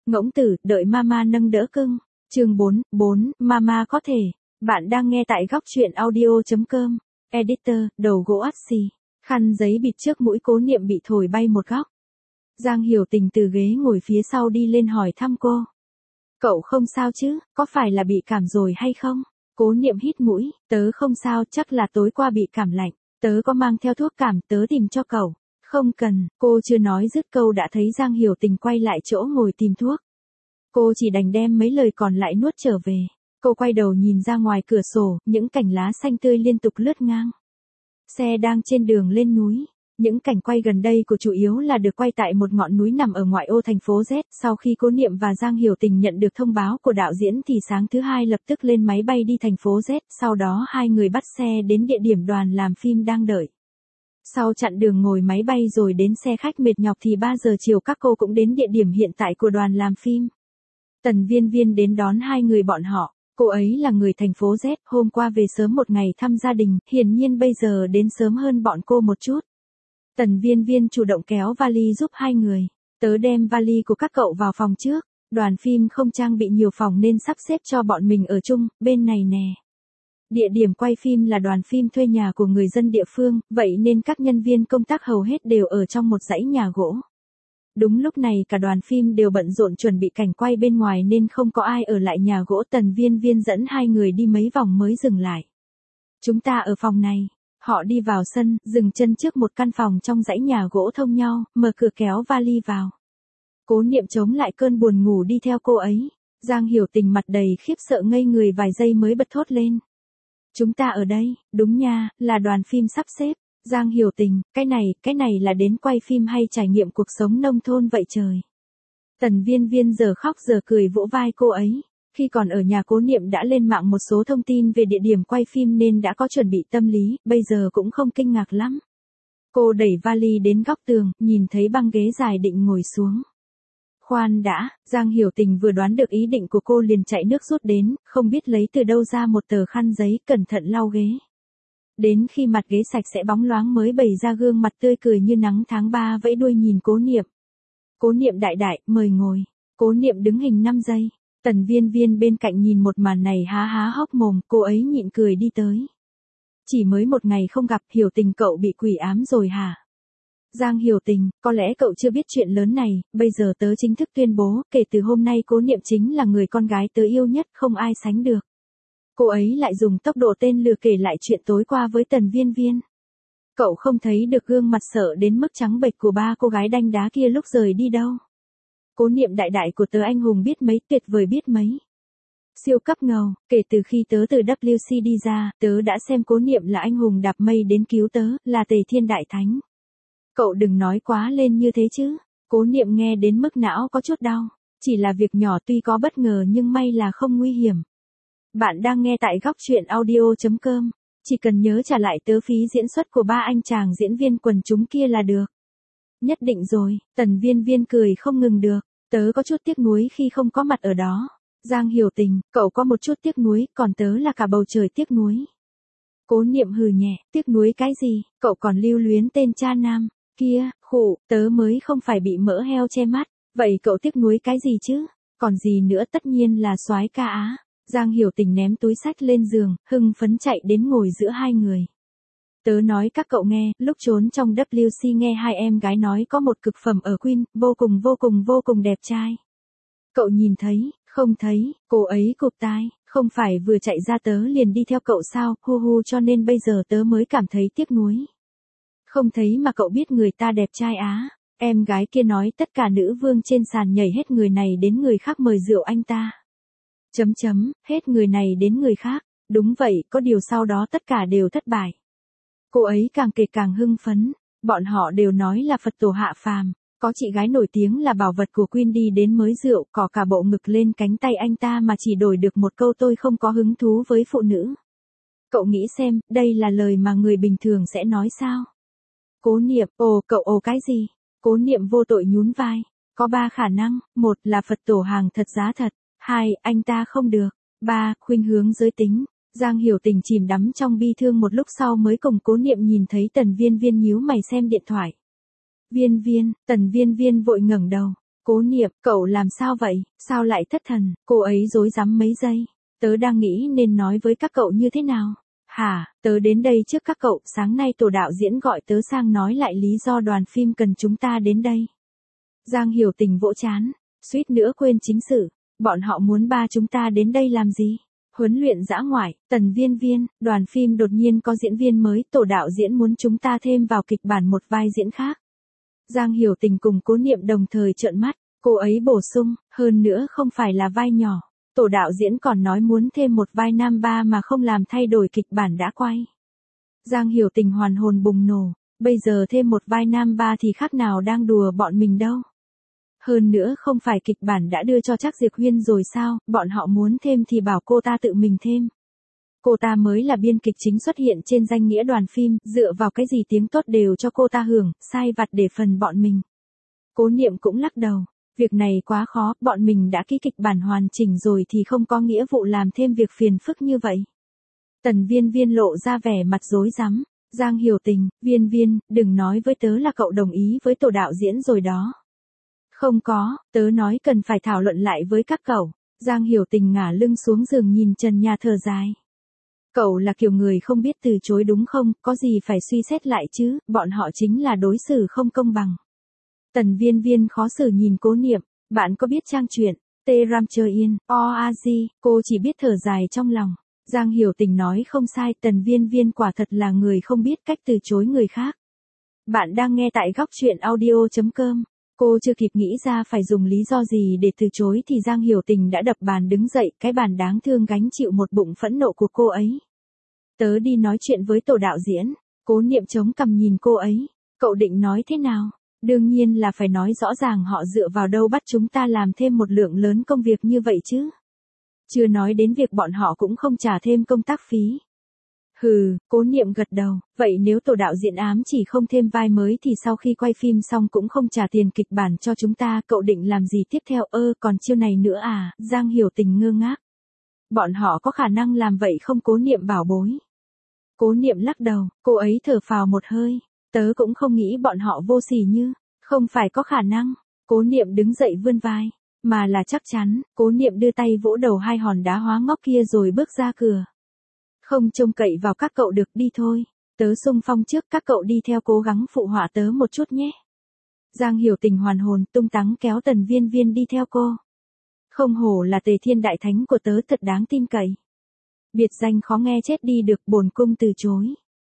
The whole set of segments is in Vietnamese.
Ngỗng tử, đợi mama nâng đỡ cưng. Chương 4, mama có thể. Bạn đang nghe tại góc truyện audio.com. Editor, đầu gỗ ắt xì. Khăn giấy bịt trước mũi Cố Niệm bị thổi bay một góc. Giang Hiểu Tình từ ghế ngồi phía sau đi lên hỏi thăm cô. Cậu không sao chứ, có phải là bị cảm rồi hay không? Cố Niệm hít mũi, tớ không sao, chắc là tối qua bị cảm lạnh. Tớ có mang theo thuốc cảm, tớ tìm cho cậu. Không cần, cô chưa nói dứt câu đã thấy Giang Hiểu Tình quay lại chỗ ngồi tìm thuốc. Cô chỉ đành đem mấy lời còn lại nuốt trở về. Cô quay đầu nhìn ra ngoài cửa sổ, những cành lá xanh tươi liên tục lướt ngang. Xe đang trên đường lên núi. Những cảnh quay gần đây của chủ yếu là được quay tại một ngọn núi nằm ở ngoại ô thành phố Z. Sau khi Cố Niệm và Giang Hiểu Tình nhận được thông báo của đạo diễn thì sáng thứ Hai lập tức lên máy bay đi thành phố Z. Sau đó hai người bắt xe đến địa điểm đoàn làm phim đang đợi. Sau chặn đường ngồi máy bay rồi đến xe khách mệt nhọc thì 3 giờ chiều các cô cũng đến địa điểm hiện tại của đoàn làm phim. Tần Viên Viên đến đón hai người bọn họ. Cô ấy là người thành phố Z, hôm qua về sớm một ngày thăm gia đình, hiển nhiên bây giờ đến sớm hơn bọn cô một chút. Tần Viên Viên chủ động kéo vali giúp hai người. Tớ đem vali của các cậu vào phòng trước. Đoàn phim không trang bị nhiều phòng nên sắp xếp cho bọn mình ở chung, bên này nè. Địa điểm quay phim là đoàn phim thuê nhà của người dân địa phương, vậy nên các nhân viên công tác hầu hết đều ở trong một dãy nhà gỗ. Đúng lúc này cả đoàn phim đều bận rộn chuẩn bị cảnh quay bên ngoài nên không có ai ở lại nhà gỗ. Tần Viên Viên dẫn hai người đi mấy vòng mới dừng lại. Chúng ta ở phòng này. Họ đi vào sân, dừng chân trước một căn phòng trong dãy nhà gỗ thông nhau, mở cửa kéo vali vào. Cố Niệm chống lại cơn buồn ngủ đi theo cô ấy. Giang Hiểu Tình mặt đầy khiếp sợ ngây người vài giây mới bật thốt lên. Chúng ta ở đây, đúng nha, là đoàn phim sắp xếp. Giang Hiểu Tình, cái này là đến quay phim hay trải nghiệm cuộc sống nông thôn vậy trời. Tần Viên Viên giờ khóc giờ cười vỗ vai cô ấy. Khi còn ở nhà Cố Niệm đã lên mạng một số thông tin về địa điểm quay phim nên đã có chuẩn bị tâm lý, bây giờ cũng không kinh ngạc lắm. Cô đẩy vali đến góc tường, nhìn thấy băng ghế dài định ngồi xuống. Khoan đã, Giang Hiểu Tình vừa đoán được ý định của cô liền chạy nước rút đến, không biết lấy từ đâu ra một tờ khăn giấy, cẩn thận lau ghế. Đến khi mặt ghế sạch sẽ bóng loáng mới bày ra gương mặt tươi cười như nắng tháng 3 vẫy đuôi nhìn Cố Niệm. Cố Niệm đại đại, mời ngồi. Cố Niệm đứng hình 5 giây. Tần Viên Viên bên cạnh nhìn một màn này há há hốc mồm, cô ấy nhịn cười đi tới. Chỉ mới một ngày không gặp, Hiểu Tình cậu bị quỷ ám rồi hả? Giang Hiểu Tình, có lẽ cậu chưa biết chuyện lớn này, bây giờ tớ chính thức tuyên bố, kể từ hôm nay Cố Niệm chính là người con gái tớ yêu nhất, không ai sánh được. Cô ấy lại dùng tốc độ tên lừa kể lại chuyện tối qua với Tần Viên Viên. Cậu không thấy được gương mặt sợ đến mức trắng bệch của ba cô gái đanh đá kia lúc rời đi đâu. Cố Niệm đại đại của tớ anh hùng biết mấy, tuyệt vời biết mấy. Siêu cấp ngầu, kể từ khi tớ từ WC đi ra, tớ đã xem Cố Niệm là anh hùng đạp mây đến cứu tớ, là Tề Thiên Đại Thánh. Cậu đừng nói quá lên như thế chứ. Cố Niệm nghe đến mức não có chút đau. Chỉ là việc nhỏ tuy có bất ngờ nhưng may là không nguy hiểm. Bạn đang nghe tại góc truyện audio.com. Chỉ cần nhớ trả lại tớ phí diễn xuất của ba anh chàng diễn viên quần chúng kia là được. Nhất định rồi, Tần Viên Viên cười không ngừng được. Tớ có chút tiếc nuối khi không có mặt ở đó. Giang Hiểu Tình, cậu có một chút tiếc nuối, còn tớ là cả bầu trời tiếc nuối. Cố Niệm hừ nhẹ, tiếc nuối cái gì, cậu còn lưu luyến tên cha nam kia, khụ, tớ mới không phải bị mỡ heo che mắt, vậy cậu tiếc nuối cái gì chứ, còn gì nữa, tất nhiên là soái ca á. Giang Hiểu Tình ném túi sách lên giường, hưng phấn chạy đến ngồi giữa hai người. Tớ nói các cậu nghe, lúc trốn trong WC nghe hai em gái nói có một cực phẩm ở Queen, vô cùng đẹp trai. Cậu nhìn thấy, không thấy, cô ấy cụp tai, không phải vừa chạy ra tớ liền đi theo cậu sao, hu cho nên bây giờ tớ mới cảm thấy tiếc nuối. Không thấy mà cậu biết người ta đẹp trai á. Em gái kia nói tất cả nữ vương trên sàn nhảy hết người này đến người khác mời rượu anh ta. Hết người này đến người khác, đúng vậy, có điều sau đó tất cả đều thất bại. Cô ấy càng kể càng hưng phấn, bọn họ đều nói là Phật tổ hạ phàm, có chị gái nổi tiếng là bảo vật của Queen đi đến mới rượu, cỏ cả bộ ngực lên cánh tay anh ta mà chỉ đổi được một câu tôi không có hứng thú với phụ nữ. Cậu nghĩ xem, đây là lời mà người bình thường sẽ nói sao? Cố Niệm, cậu cái gì? Cố Niệm vô tội nhún vai, có 3 khả năng, 1 là Phật tổ hàng thật giá thật, 2, anh ta không được, 3, khuynh hướng giới tính. Giang Hiểu Tình chìm đắm trong bi thương một lúc sau mới cùng Cố Niệm nhìn thấy Tần Viên Viên nhíu mày xem điện thoại. Viên Viên, Tần Viên Viên vội ngẩng đầu. Cố Niệm, cậu làm sao vậy, sao lại thất thần, cô ấy rối rắm mấy giây. Tớ đang nghĩ nên nói với các cậu như thế nào. Hả, tớ đến đây trước các cậu, sáng nay tổ đạo diễn gọi tớ sang nói lại lý do đoàn phim cần chúng ta đến đây. Giang Hiểu Tình vỗ trán, suýt nữa quên chính sự, bọn họ muốn ba chúng ta đến đây làm gì? Huấn luyện dã ngoại, Tần Viên Viên, đoàn phim đột nhiên có diễn viên mới, tổ đạo diễn muốn chúng ta thêm vào kịch bản một vai diễn khác. Giang Hiểu Tình cùng Cố Niệm đồng thời trợn mắt, cô ấy bổ sung, hơn nữa không phải là vai nhỏ. Tổ đạo diễn còn nói muốn thêm một vai nam ba mà không làm thay đổi kịch bản đã quay. Giang Hiểu Tình hoàn hồn bùng nổ, bây giờ thêm một vai nam ba thì khác nào đang đùa bọn mình đâu. Hơn nữa không phải kịch bản đã đưa cho Trác Diệp Huyên rồi sao, bọn họ muốn thêm thì bảo cô ta tự mình thêm. Cô ta mới là biên kịch chính xuất hiện trên danh nghĩa đoàn phim, dựa vào cái gì tiếng tốt đều cho cô ta hưởng, sai vặt để phần bọn mình. Cố Niệm cũng lắc đầu. Việc này quá khó, bọn mình đã ký kịch bản hoàn chỉnh rồi thì không có nghĩa vụ làm thêm việc phiền phức như vậy. Tần Viên Viên lộ ra vẻ mặt rối rắm. Giang Hiểu Tình, Viên Viên, đừng nói với tớ là cậu đồng ý với tổ đạo diễn rồi đó. Không có, tớ nói cần phải thảo luận lại với các cậu. Giang Hiểu Tình ngả lưng xuống giường nhìn trần nhà thở dài. Cậu là kiểu người không biết từ chối đúng không, có gì phải suy xét lại chứ, bọn họ chính là đối xử không công bằng. Tần Viên Viên khó xử nhìn Cố Niệm, bạn có biết trang truyện, T-Ram Chơi Yên, O-A-G, cô chỉ biết thở dài trong lòng. Giang Hiểu Tình nói không sai, Tần Viên Viên quả thật là người không biết cách từ chối người khác. Bạn đang nghe tại góc truyện audio.com. Cô chưa kịp nghĩ ra phải dùng lý do gì để từ chối thì Giang Hiểu Tình đã đập bàn đứng dậy, cái bàn đáng thương gánh chịu một bụng phẫn nộ của cô ấy. Tớ đi nói chuyện với tổ đạo diễn, Cố Niệm chống cằm nhìn cô ấy, cậu định nói thế nào? Đương nhiên là phải nói rõ ràng họ dựa vào đâu bắt chúng ta làm thêm một lượng lớn công việc như vậy chứ. Chưa nói đến việc bọn họ cũng không trả thêm công tác phí. Hừ, Cố Niệm gật đầu, vậy nếu tổ đạo diễn ám chỉ không thêm vai mới thì sau khi quay phim xong cũng không trả tiền kịch bản cho chúng ta, cậu định làm gì tiếp theo? Còn chiêu này nữa à? Giang Hiểu Tình ngơ ngác. Bọn họ có khả năng làm vậy không? Cố Niệm bảo bối. Cố Niệm lắc đầu, cô ấy thở phào một hơi. Tớ cũng không nghĩ bọn họ vô sỉ như, không phải có khả năng. Cố Niệm đứng dậy vươn vai, mà là chắc chắn. Cố Niệm đưa tay vỗ đầu hai hòn đá hóa ngóc kia rồi bước ra cửa. Không trông cậy vào các cậu được, đi thôi. Tớ xung phong trước, các cậu đi theo cố gắng phụ họa tớ một chút nhé. Giang Hiểu Tình hoàn hồn tung tăng kéo Tần Viên Viên đi theo cô. Không hổ là Tề Thiên Đại Thánh của tớ, thật đáng tin cậy. Biệt danh khó nghe chết đi được, bổn cung từ chối.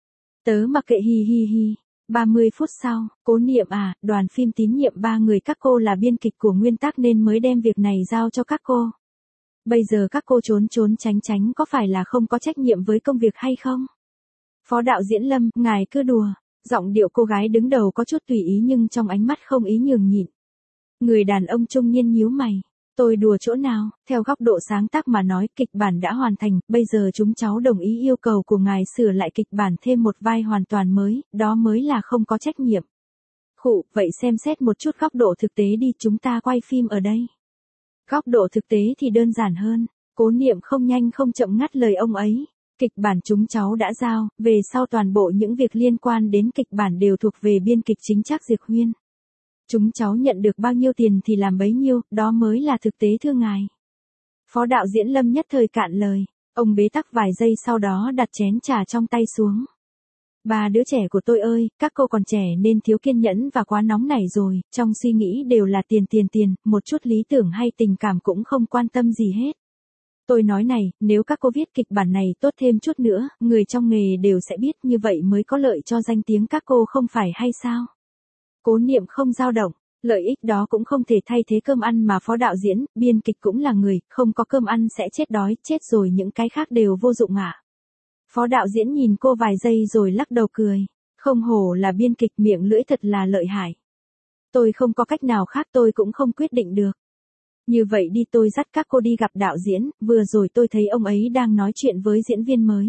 Tớ mặc kệ, hi hi hi. 30 phút sau, Cố Niệm à, đoàn phim tín nhiệm 3 người các cô là biên kịch của nguyên tác nên mới đem việc này giao cho các cô. Bây giờ các cô trốn trốn tránh tránh có phải là không có trách nhiệm với công việc hay không? Phó đạo diễn Lâm, ngài cứ đùa. Giọng điệu cô gái đứng đầu có chút tùy ý nhưng trong ánh mắt không ý nhường nhịn. Người đàn ông trung niên nhíu mày. Tôi đùa chỗ nào, theo góc độ sáng tác mà nói, kịch bản đã hoàn thành, bây giờ chúng cháu đồng ý yêu cầu của ngài sửa lại kịch bản thêm một vai hoàn toàn mới, đó mới là không có trách nhiệm. Khụ, vậy xem xét một chút góc độ thực tế đi, chúng ta quay phim ở đây. Góc độ thực tế thì đơn giản hơn, Cố Niệm không nhanh không chậm ngắt lời ông ấy. Kịch bản chúng cháu đã giao, về sau toàn bộ những việc liên quan đến kịch bản đều thuộc về biên kịch chính Trác Diệp Huyên. Chúng cháu nhận được bao nhiêu tiền thì làm bấy nhiêu, đó mới là thực tế thưa ngài. Phó đạo diễn Lâm nhất thời cạn lời, ông bế tắc vài giây sau đó đặt chén trà trong tay xuống. Ba đứa trẻ của tôi ơi, các cô còn trẻ nên thiếu kiên nhẫn và quá nóng nảy rồi, trong suy nghĩ đều là tiền, một chút lý tưởng hay tình cảm cũng không quan tâm gì hết. Tôi nói này, nếu các cô viết kịch bản này tốt thêm chút nữa, người trong nghề đều sẽ biết, như vậy mới có lợi cho danh tiếng các cô không phải hay sao? Cố Niệm không dao động, lợi ích đó cũng không thể thay thế cơm ăn mà phó đạo diễn, biên kịch cũng là người, không có cơm ăn sẽ chết đói, chết rồi những cái khác đều vô dụng ạ. Phó đạo diễn nhìn cô vài giây rồi lắc đầu cười, không hổ là biên kịch, miệng lưỡi thật là lợi hại. Tôi không có cách nào khác, tôi cũng không quyết định được. Như vậy đi, tôi dắt các cô đi gặp đạo diễn, vừa rồi tôi thấy ông ấy đang nói chuyện với diễn viên mới.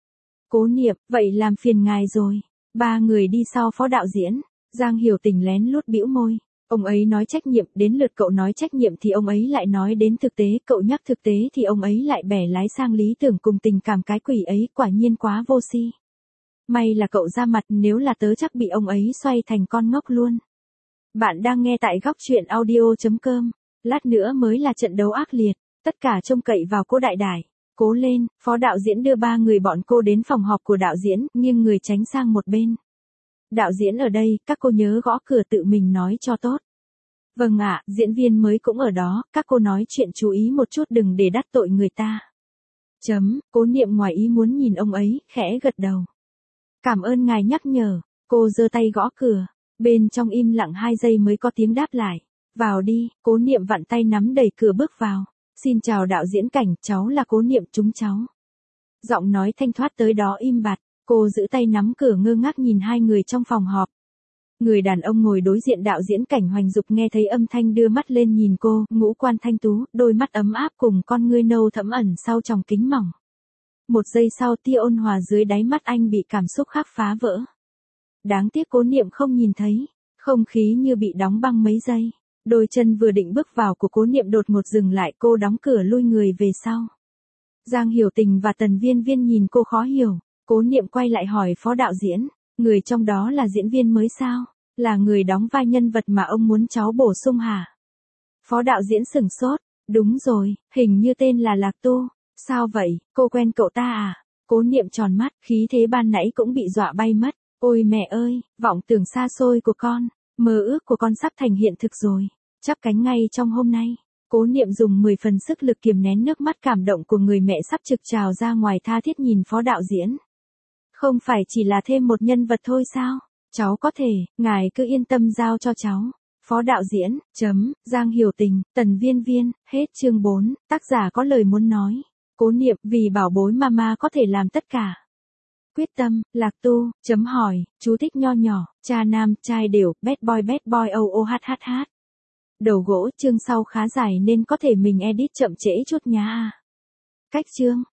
Cố Niệm, vậy làm phiền ngài rồi. Ba người đi sau phó đạo diễn. Giang Hiểu Tình lén lút bĩu môi. Ông ấy nói trách nhiệm, đến lượt cậu nói trách nhiệm thì ông ấy lại nói đến thực tế, cậu nhắc thực tế thì ông ấy lại bẻ lái sang lý tưởng cùng tình cảm, cái quỷ ấy quả nhiên quá vô si. May là cậu ra mặt, nếu là tớ chắc bị ông ấy xoay thành con ngốc luôn. Bạn đang nghe tại góc chuyện audio.com. Lát nữa mới là trận đấu ác liệt, tất cả trông cậy vào cô Đại Đại. Cố lên, phó đạo diễn đưa 3 người bọn cô đến phòng họp của đạo diễn, nghiêng người tránh sang một bên. Đạo diễn ở đây, các cô nhớ gõ cửa tự mình nói cho tốt. Vâng ạ, diễn viên mới cũng ở đó, các cô nói chuyện chú ý một chút đừng để đắc tội người ta. Cố Niệm ngoài ý muốn nhìn ông ấy, khẽ gật đầu. Cảm ơn ngài nhắc nhở, cô giơ tay gõ cửa, bên trong im lặng 2 giây mới có tiếng đáp lại. Vào đi, Cố Niệm vặn tay nắm đẩy cửa bước vào. Xin chào đạo diễn Cảnh, cháu là Cố Niệm chúng cháu. Giọng nói thanh thoát tới đó im bặt, cô giữ tay nắm cửa ngơ ngác nhìn 2 người trong phòng họp. Người đàn ông ngồi đối diện đạo diễn Cảnh Hoành Dục nghe thấy âm thanh đưa mắt lên nhìn cô, ngũ quan thanh tú, đôi mắt ấm áp cùng con ngươi nâu thẫm ẩn sau tròng kính mỏng. Một giây sau tia ôn hòa dưới đáy mắt anh bị cảm xúc khác phá vỡ. Đáng tiếc Cố Niệm không nhìn thấy, không khí như bị đóng băng mấy giây. Đôi chân vừa định bước vào của Cố Niệm đột ngột dừng lại, cô đóng cửa lui người về sau. Giang Hiểu Tình và Tần Viên Viên nhìn cô khó hiểu, Cố Niệm quay lại hỏi phó đạo diễn, người trong đó là diễn viên mới sao? Là người đóng vai nhân vật mà ông muốn cháu bổ sung hả? Phó đạo diễn sửng sốt, đúng rồi, hình như tên là Lạc Tu. Sao vậy, cô quen cậu ta à? Cố Niệm tròn mắt, khí thế ban nãy cũng bị dọa bay mất. Ôi mẹ ơi, vọng tưởng xa xôi của con, mơ ước của con sắp thành hiện thực rồi. Chắp cánh ngay trong hôm nay. Cố Niệm dùng 10 phần sức lực kiềm nén nước mắt cảm động của người mẹ sắp trực trào ra ngoài, tha thiết nhìn phó đạo diễn. Không phải chỉ là thêm một nhân vật thôi sao? Cháu có thể, ngài cứ yên tâm giao cho cháu. Phó đạo diễn, Giang Hiểu Tình, Tần Viên Viên, hết chương 4, tác giả có lời muốn nói. Cố Niệm, vì bảo bối mama có thể làm tất cả. Quyết tâm, Lạc Tu, hỏi, chú thích nho nhỏ, cha nam, trai đều, bad boy OOHHH. Đầu gỗ, chương sau khá dài nên có thể mình edit chậm trễ chút nhá. Cách chương.